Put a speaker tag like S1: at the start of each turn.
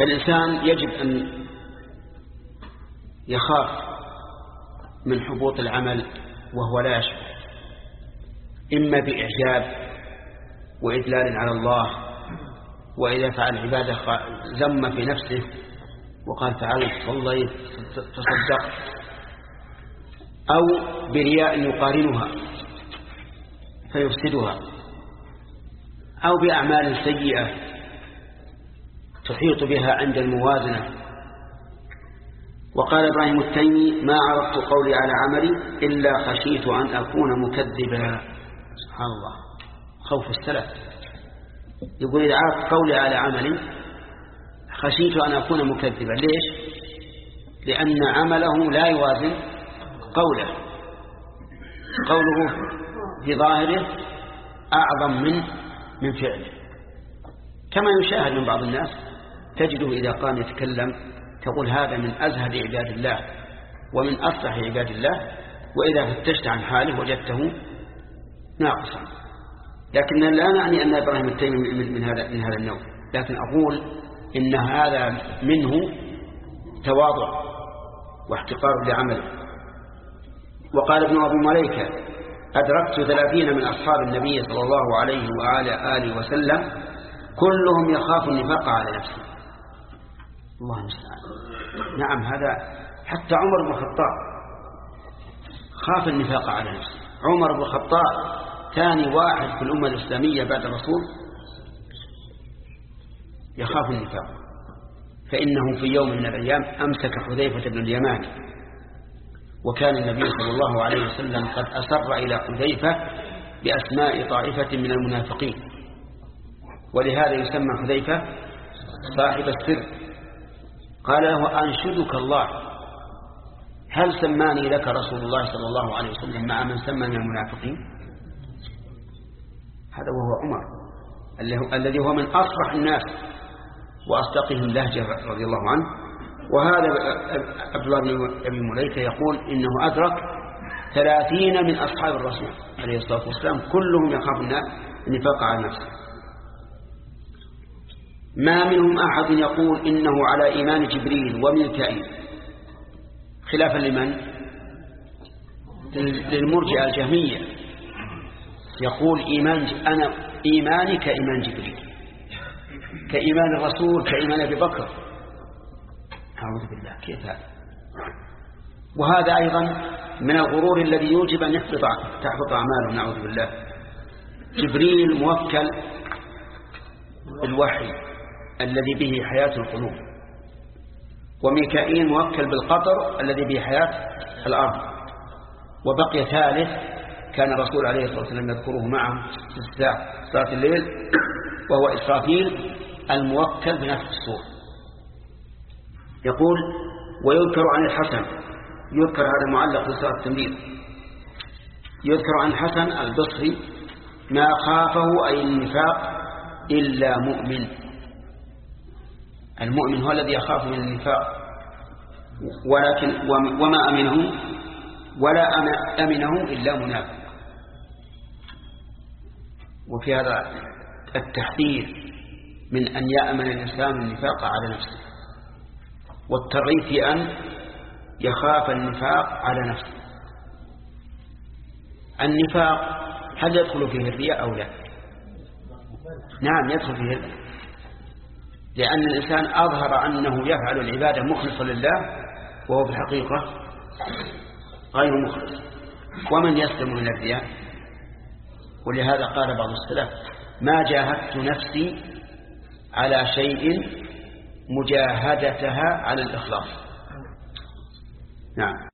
S1: فالإنسان يجب أن يخاف من حبوط العمل وهو لا يشعر، إما بإعجاب وإدلال على الله، وإذا فعل عبادة ذم في نفسه وقال تعالى والله تصدق، أو برياء يقارنها فيفسدها، أو بأعمال سيئة تحيط بها عند الموازنة. وقال إبراهيم التيمي: ما عرفت قولي على عملي إلا خشيت أن أكون مكذبا. سبحان الله، خوف السلف. يقول: إذا عرفت قولي على عملي خشيت أن أكون مكذبا. ليش؟ لأن عمله لا يوازن قوله في ظاهره أعظم من فعله، كما يشاهد من بعض الناس، تجده إذا قام يتكلم تقول هذا من أزهد عباد الله ومن أصلح عباد الله، وإذا فتشت عن حاله وجدته ناقصا. لكن لا نعني أن إبراهيم التيمي من هذا النوع، لكن أقول إن هذا منه تواضع واحتقار لعمله. وقال ابن أبي مليكة: أدركت 30 من أصحاب النبي صلى الله عليه وآله وسلم كلهم يخاف النفاق على نفسه. الله المستعان. نعم، هذا حتى عمر بن الخطاب خاف النفاق على نفسه. عمر بن الخطاب ثاني واحد في الأمة الإسلامية بعد الرسول يخاف النفاق، فإنه في يوم من الأيام أمسك حذيفة بن اليمان، وكان النبي صلى الله عليه وسلم قد أسر إلى حذيفة بأسماء طائفة من المنافقين، ولهذا يسمى حذيفة صاحب السر. قال له: أنشدك الله، هل سماني لك رسول الله صلى الله عليه وسلم مع من سمى من المنافقين؟ هذا وهو عمر الذي هو من أصرح الناس وأصدقهم لهجة رضي الله عنه. وهذا عبد الله بن أبي مليكة يقول إنه أدرك 30 من أصحاب الرسول عليه الصلاة والسلام كلهم يخافون النفاق على نفسه. ما منهم أحد يقول إنه على إيمان جبريل وميكائيل، خلافا لمن؟ للمرجئة الجهمية. يقول أنا إيماني كإيمان جبريل، كإيمان الرسول، كإيمان أبي بكر. أعوذ بالله، كيف هذا؟ وهذا أيضا من الغرور الذي يوجب أن تحبط أعماله، نعوذ بالله. جبريل موكل بالوحي الذي به حياة القلوب، وميكائيل موكل بالقطر الذي به حياة الأرض، وبقي ثالث كان الرسول عليه الصلاة والسلام يذكره معه في صلاة الليل، وهو إسرافيل الموكل بنفخ الصور. يقول: ويذكر عن الحسن، يذكر هذا معلق بصلاة التنبيه، يذكر عن الحسن البصري: ما خافه أي النفاق إلا مؤمن. المؤمن هو الذي يخاف من النفاق، ولكن وما أمنه ولا أمنه إلا منافق. وفي هذا التحذير من أن يأمن الإنسان النفاق على نفسه، والترغيب في أن يخاف النفاق على نفسه. النفاق هل يدخل فيه الرياء أو لا؟ نعم، يدخل فيه الرياء، لأن الإنسان أظهر أنه يفعل العبادة مخلصا لله وهو في الحقيقة غير مخلص. ومن يسلم من الرياء؟ ولهذا قال بعض السلف: ما جاهدت نفسي على شيء مجاهدتها على الإخلاص. نعم.